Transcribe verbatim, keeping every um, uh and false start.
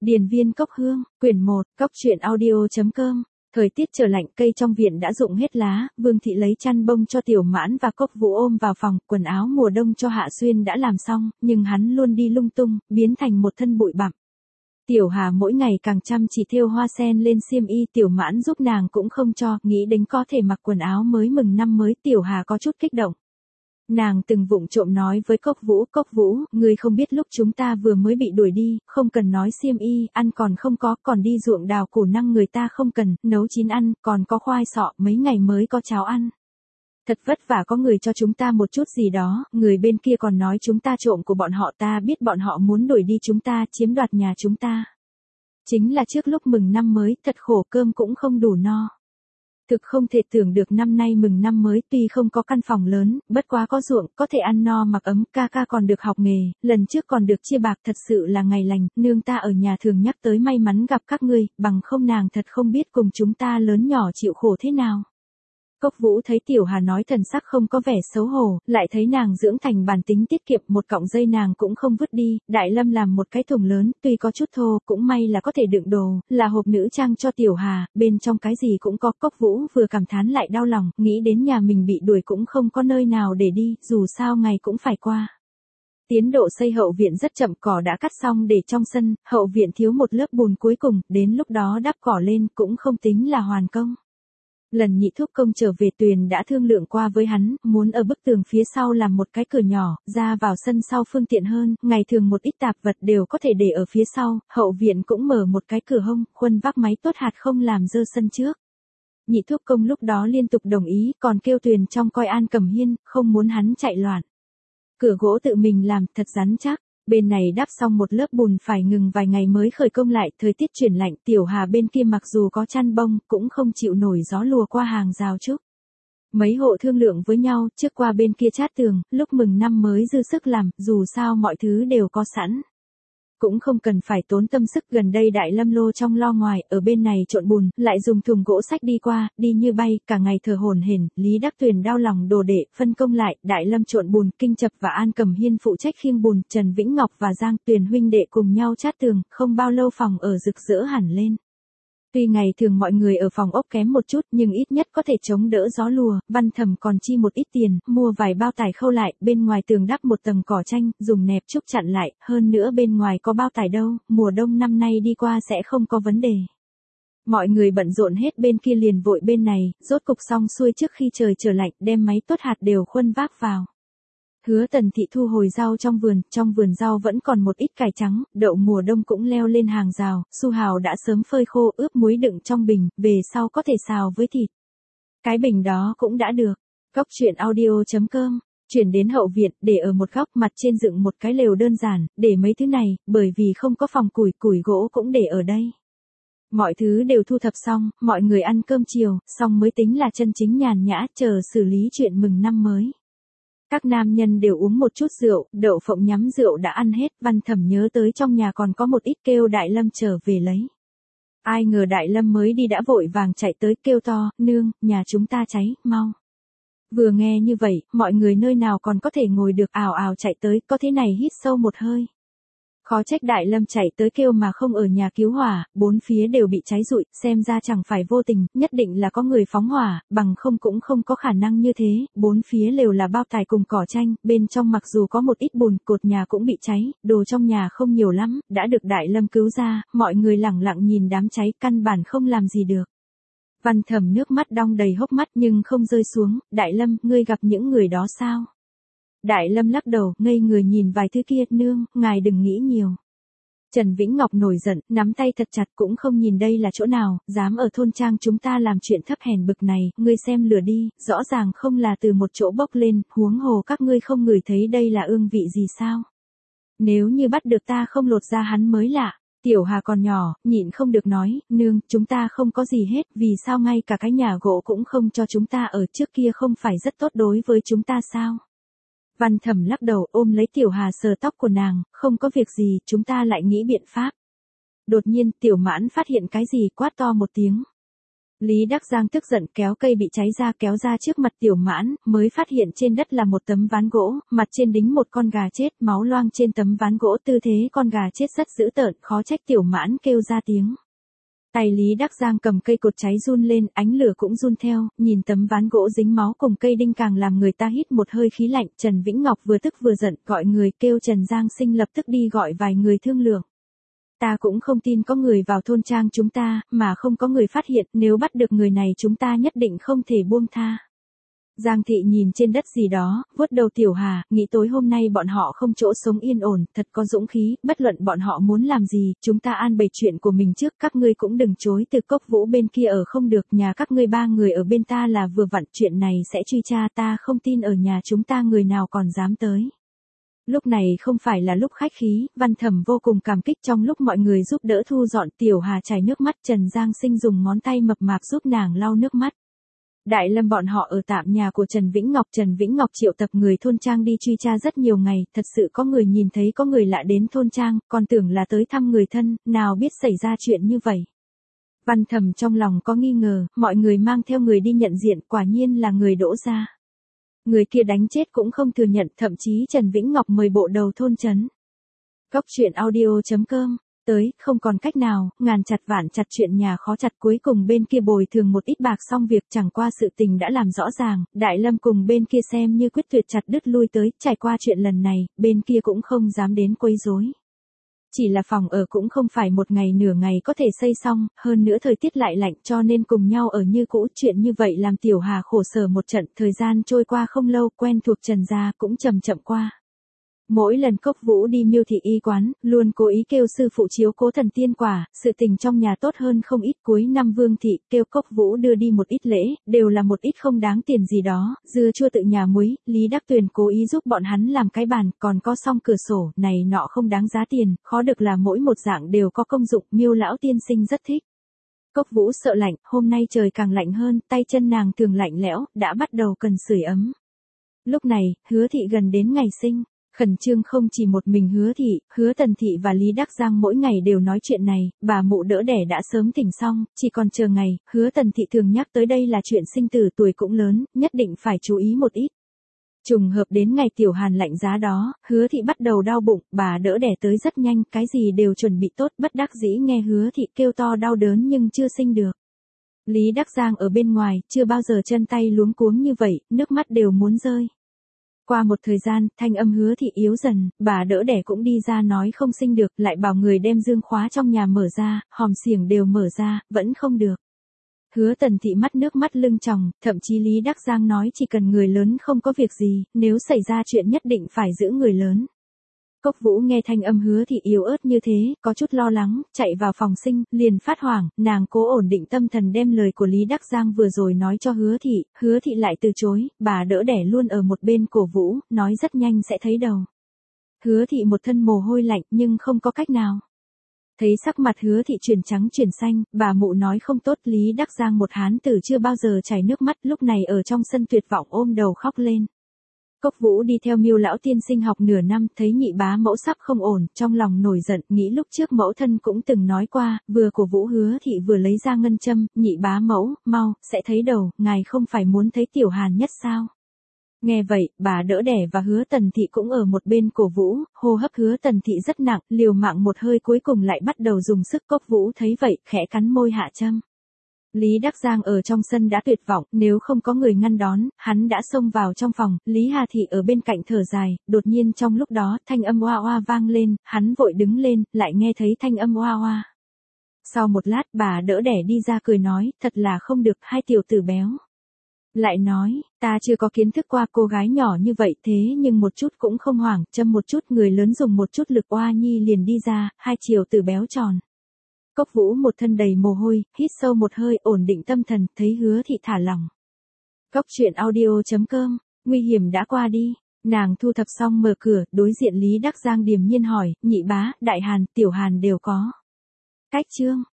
Điền viên cốc hương, quyển một, cốc truyện audio.com. Thời tiết trở lạnh, cây trong viện đã rụng hết lá, Vương thị lấy chăn bông cho Tiểu Mãn và Cốc Vũ ôm vào phòng, quần áo mùa đông cho Hạ Xuyên đã làm xong, nhưng hắn luôn đi lung tung, biến thành một thân bụi bặm. Tiểu Hà mỗi ngày càng chăm chỉ thêu hoa sen lên xiêm y, Tiểu Mãn giúp nàng cũng không cho, nghĩ đến có thể mặc quần áo mới mừng năm mới, Tiểu Hà có chút kích động. Nàng từng vụng trộm nói với Cốc Vũ, Cốc Vũ, ngươi không biết lúc chúng ta vừa mới bị đuổi đi, không cần nói xiêm y, ăn còn không có, còn đi ruộng đào củ năng người ta không cần, nấu chín ăn, còn có khoai sọ, mấy ngày mới có cháo ăn. Thật vất vả có người cho chúng ta một chút gì đó, người bên kia còn nói chúng ta trộm của bọn họ, ta biết bọn họ muốn đuổi đi chúng ta, chiếm đoạt nhà chúng ta. Chính là trước lúc mừng năm mới, thật khổ, cơm cũng không đủ no. Thực không thể tưởng được năm nay mừng năm mới, tuy không có căn phòng lớn, bất quá có ruộng, có thể ăn no mặc ấm, ca ca còn được học nghề, lần trước còn được chia bạc, thật sự là ngày lành, nương ta ở nhà thường nhắc tới may mắn gặp các ngươi, bằng không nàng thật không biết cùng chúng ta lớn nhỏ chịu khổ thế nào. Cốc Vũ thấy Tiểu Hà nói thần sắc không có vẻ xấu hổ, lại thấy nàng dưỡng thành bản tính tiết kiệm, một cọng dây nàng cũng không vứt đi, Đại Lâm làm một cái thùng lớn, tuy có chút thô, cũng may là có thể đựng đồ, là hộp nữ trang cho Tiểu Hà, bên trong cái gì cũng có. Cốc Vũ vừa cảm thán lại đau lòng, nghĩ đến nhà mình bị đuổi cũng không có nơi nào để đi, dù sao ngày cũng phải qua. Tiến độ xây hậu viện rất chậm, cỏ đã cắt xong để trong sân, hậu viện thiếu một lớp bùn cuối cùng, đến lúc đó đắp cỏ lên cũng không tính là hoàn công. Lần Nhị thúc công trở về, Tuyền đã thương lượng qua với hắn, muốn ở bức tường phía sau làm một cái cửa nhỏ, ra vào sân sau phương tiện hơn, ngày thường một ít tạp vật đều có thể để ở phía sau, hậu viện cũng mở một cái cửa hông, khuân vác máy tốt hạt không làm dơ sân trước. Nhị thúc công lúc đó liên tục đồng ý, còn kêu Tuyền trong coi An Cẩm Hiên, không muốn hắn chạy loạn. Cửa gỗ tự mình làm, thật rắn chắc. Bên này đắp xong một lớp bùn phải ngừng vài ngày mới khởi công lại, thời tiết chuyển lạnh, Tiểu Hà bên kia mặc dù có chăn bông, cũng không chịu nổi gió lùa qua hàng rào trúc. Mấy hộ thương lượng với nhau, trước qua bên kia chát tường, lúc mừng năm mới dư sức làm, dù sao mọi thứ đều có sẵn. Cũng không cần phải tốn tâm sức, gần đây Đại Lâm lô trong lo ngoài, ở bên này trộn bùn, lại dùng thùng gỗ xách đi qua, đi như bay, cả ngày thở hổn hển. Lý Đắc Tuyền đau lòng đồ đệ, phân công lại, Đại Lâm trộn bùn, Kinh Chập và An Cẩm Hiên phụ trách khiêng bùn, Trần Vĩnh Ngọc và Giang Tuyền huynh đệ cùng nhau chát tường, không bao lâu phòng ở rực rỡ hẳn lên. Tuy ngày thường mọi người ở phòng ốc kém một chút, nhưng ít nhất có thể chống đỡ gió lùa, Văn Thẩm còn chi một ít tiền, mua vài bao tải khâu lại, bên ngoài tường đắp một tầng cỏ tranh, dùng nẹp trúc chặn lại, hơn nữa bên ngoài có bao tải đâu, mùa đông năm nay đi qua sẽ không có vấn đề. Mọi người bận rộn hết bên kia liền vội bên này, rốt cục xong xuôi trước khi trời trở lạnh, đem máy tốt hạt đều khuân vác vào. Hứa Tần thị thu hồi rau trong vườn, trong vườn rau vẫn còn một ít cải trắng, đậu mùa đông cũng leo lên hàng rào, su hào đã sớm phơi khô, ướp muối đựng trong bình, về sau có thể xào với thịt. Cái bình đó cũng đã được. Cốc truyện audio.com, chuyển đến hậu viện, để ở một góc, mặt trên dựng một cái lều đơn giản, để mấy thứ này, bởi vì không có phòng củi, củi gỗ cũng để ở đây. Mọi thứ đều thu thập xong, mọi người ăn cơm chiều, xong mới tính là chân chính nhàn nhã, chờ xử lý chuyện mừng năm mới. Các nam nhân đều uống một chút rượu, Đậu Phộng nhắm rượu đã ăn hết, Văn Thẩm nhớ tới trong nhà còn có một ít, kêu Đại Lâm trở về lấy. Ai ngờ Đại Lâm mới đi đã vội vàng chạy tới kêu to, nương, nhà chúng ta cháy, mau. Vừa nghe như vậy, mọi người nơi nào còn có thể ngồi được, ào ào chạy tới, có thế này hít sâu một hơi. Khó trách Đại Lâm chạy tới kêu mà không ở nhà cứu hỏa, bốn phía đều bị cháy rụi, xem ra chẳng phải vô tình, nhất định là có người phóng hỏa, bằng không cũng không có khả năng như thế, bốn phía lều là bao tải cùng cỏ tranh, bên trong mặc dù có một ít bùn, cột nhà cũng bị cháy, đồ trong nhà không nhiều lắm, đã được Đại Lâm cứu ra, mọi người lẳng lặng nhìn đám cháy, căn bản không làm gì được. Văn Thẩm nước mắt đong đầy hốc mắt nhưng không rơi xuống, Đại Lâm, ngươi gặp những người đó sao? Đại Lâm lắc đầu, ngây người nhìn vài thứ kia, nương, ngài đừng nghĩ nhiều. Trần Vĩnh Ngọc nổi giận, nắm tay thật chặt, cũng không nhìn đây là chỗ nào, dám ở thôn trang chúng ta làm chuyện thấp hèn bực này, ngươi xem lửa đi, rõ ràng không là từ một chỗ bốc lên, huống hồ các ngươi không ngửi thấy đây là ương vị gì sao? Nếu như bắt được ta không lột ra hắn mới lạ. Tiểu Hà còn nhỏ, nhịn không được nói, nương, chúng ta không có gì hết, vì sao ngay cả cái nhà gỗ cũng không cho chúng ta ở, trước kia không phải rất tốt đối với chúng ta sao? Văn Thẩm lắc đầu, ôm lấy Tiểu Hà sờ tóc của nàng, không có việc gì, chúng ta lại nghĩ biện pháp. Đột nhiên Tiểu Mãn phát hiện cái gì, quát to một tiếng. Lý Đắc Giang tức giận kéo cây bị cháy ra kéo ra trước mặt Tiểu Mãn, mới phát hiện trên đất là một tấm ván gỗ, mặt trên đính một con gà chết, máu loang trên tấm ván gỗ, tư thế con gà chết rất dữ tợn, khó trách Tiểu Mãn kêu ra tiếng. Tay Lý Đắc Giang cầm cây cột cháy run lên, ánh lửa cũng run theo, nhìn tấm ván gỗ dính máu cùng cây đinh càng làm người ta hít một hơi khí lạnh. Trần Vĩnh Ngọc vừa tức vừa giận, gọi người kêu Trần Giang Sinh lập tức đi gọi vài người thương lượng. Ta cũng không tin có người vào thôn trang chúng ta, mà không có người phát hiện, nếu bắt được người này chúng ta nhất định không thể buông tha. Giang Thị nhìn trên đất gì đó, vuốt đầu Tiểu Hà, nghĩ tối hôm nay bọn họ không chỗ sống yên ổn, thật có dũng khí, bất luận bọn họ muốn làm gì, chúng ta an bày chuyện của mình trước, các ngươi cũng đừng chối từ Cốc Vũ bên kia ở không được, nhà các ngươi ba người ở bên ta là vừa vặn, chuyện này sẽ truy tra, ta không tin ở nhà chúng ta người nào còn dám tới. Lúc này không phải là lúc khách khí, Văn Thẩm vô cùng cảm kích, trong lúc mọi người giúp đỡ thu dọn, Tiểu Hà chảy nước mắt, Trần Giang Sinh dùng ngón tay mập mạp giúp nàng lau nước mắt. Đại Lâm bọn họ ở tạm nhà của Trần Vĩnh Ngọc, Trần Vĩnh Ngọc triệu tập người thôn trang đi truy tra rất nhiều ngày, thật sự có người nhìn thấy có người lạ đến thôn trang, còn tưởng là tới thăm người thân, nào biết xảy ra chuyện như vậy. Văn Thẩm trong lòng có nghi ngờ, mọi người mang theo người đi nhận diện, quả nhiên là người Đỗ gia. Người kia đánh chết cũng không thừa nhận, thậm chí Trần Vĩnh Ngọc mời bộ đầu thôn trấn. Cốc truyện audio chấm com, tới, không còn cách nào, ngàn chặt vạn chặt chuyện nhà khó chặt, cuối cùng bên kia bồi thường một ít bạc xong việc, chẳng qua sự tình đã làm rõ ràng, Đại Lâm cùng bên kia xem như quyết tuyệt chặt đứt lui tới, trải qua chuyện lần này, bên kia cũng không dám đến quấy rối. Chỉ là phòng ở cũng không phải một ngày nửa ngày có thể xây xong, hơn nữa thời tiết lại lạnh cho nên cùng nhau ở như cũ, chuyện như vậy làm Tiểu Hà khổ sở một trận, thời gian trôi qua không lâu, quen thuộc Trần gia cũng chậm chậm qua. Mỗi lần Cốc Vũ đi Miêu thị y quán, luôn cố ý kêu sư phụ chiếu cố thần tiên quả, sự tình trong nhà tốt hơn không ít, cuối năm Vương thị kêu Cốc Vũ đưa đi một ít lễ, đều là một ít không đáng tiền gì đó, dưa chua tự nhà muối, Lý Đắc Tuyền cố ý giúp bọn hắn làm cái bàn, còn có song cửa sổ, này nọ không đáng giá tiền, khó được là mỗi một dạng đều có công dụng, Miêu lão tiên sinh rất thích. Cốc Vũ sợ lạnh, hôm nay trời càng lạnh hơn, tay chân nàng thường lạnh lẽo, đã bắt đầu cần sưởi ấm. Lúc này, Hứa thị gần đến ngày sinh. Khẩn trương không chỉ một mình Hứa thị, Hứa Tần thị và Lý Đắc Giang mỗi ngày đều nói chuyện này, bà mụ đỡ đẻ đã sớm tỉnh xong, chỉ còn chờ ngày, Hứa Tần thị thường nhắc tới đây là chuyện sinh tử, tuổi cũng lớn, nhất định phải chú ý một ít. Trùng hợp đến ngày Tiểu Hàn lạnh giá đó, Hứa thị bắt đầu đau bụng, bà đỡ đẻ tới rất nhanh, cái gì đều chuẩn bị tốt, bất đắc dĩ nghe Hứa thị kêu to đau đớn nhưng chưa sinh được. Lý Đắc Giang ở bên ngoài, chưa bao giờ chân tay luống cuống như vậy, nước mắt đều muốn rơi. Qua một thời gian, thanh âm Hứa thị yếu dần, bà đỡ đẻ cũng đi ra nói không sinh được, lại bảo người đem dương khóa trong nhà mở ra, hòm xiềng đều mở ra, vẫn không được. Hứa Tần thị mắt nước mắt lưng tròng, thậm chí Lý Đắc Giang nói chỉ cần người lớn không có việc gì, nếu xảy ra chuyện nhất định phải giữ người lớn. Cốc Vũ nghe thanh âm Hứa thị yếu ớt như thế, có chút lo lắng, chạy vào phòng sinh, liền phát hoảng, nàng cố ổn định tâm thần đem lời của Lý Đắc Giang vừa rồi nói cho Hứa thị, Hứa thị lại từ chối, bà đỡ đẻ luôn ở một bên cổ vũ, nói rất nhanh sẽ thấy đầu. Hứa thị một thân mồ hôi lạnh nhưng không có cách nào. Thấy sắc mặt Hứa thị chuyển trắng chuyển xanh, bà mụ nói không tốt, Lý Đắc Giang một hán tử chưa bao giờ chảy nước mắt, lúc này ở trong sân tuyệt vọng ôm đầu khóc lên. Cốc Vũ đi theo Miêu lão tiên sinh học nửa năm, thấy nhị bá mẫu sắp không ổn, trong lòng nổi giận, nghĩ lúc trước mẫu thân cũng từng nói qua, vừa của Vũ Hứa thị vừa lấy ra ngân châm, nhị bá mẫu, mau, sẽ thấy đầu, ngài không phải muốn thấy Tiểu Hàn nhất sao? Nghe vậy, bà đỡ đẻ và Hứa Tần thị cũng ở một bên cổ vũ, hô hấp Hứa Tần thị rất nặng, liều mạng một hơi cuối cùng lại bắt đầu dùng sức. Cốc Vũ thấy vậy, khẽ cắn môi hạ châm. Lý Đắc Giang ở trong sân đã tuyệt vọng, nếu không có người ngăn đón, hắn đã xông vào trong phòng, Lý Hà Thị ở bên cạnh thở dài, đột nhiên trong lúc đó, thanh âm oa oa vang lên, hắn vội đứng lên, lại nghe thấy thanh âm oa oa. Sau một lát, bà đỡ đẻ đi ra cười nói, thật là không được, hai tiểu tử béo. Lại nói, ta chưa có kiến thức qua cô gái nhỏ như vậy, thế nhưng một chút cũng không hoảng, châm một chút, người lớn dùng một chút lực oa nhi liền đi ra, hai chiều tử béo tròn. Cốc Vũ một thân đầy mồ hôi, hít sâu một hơi, ổn định tâm thần, thấy Hứa thị thả lỏng. Cốc truyện audio chấm com, nguy hiểm đã qua đi, nàng thu thập xong mở cửa, đối diện Lý Đắc Giang điềm nhiên hỏi, nhị bá, đại Hàn, tiểu Hàn đều có. Cách chương.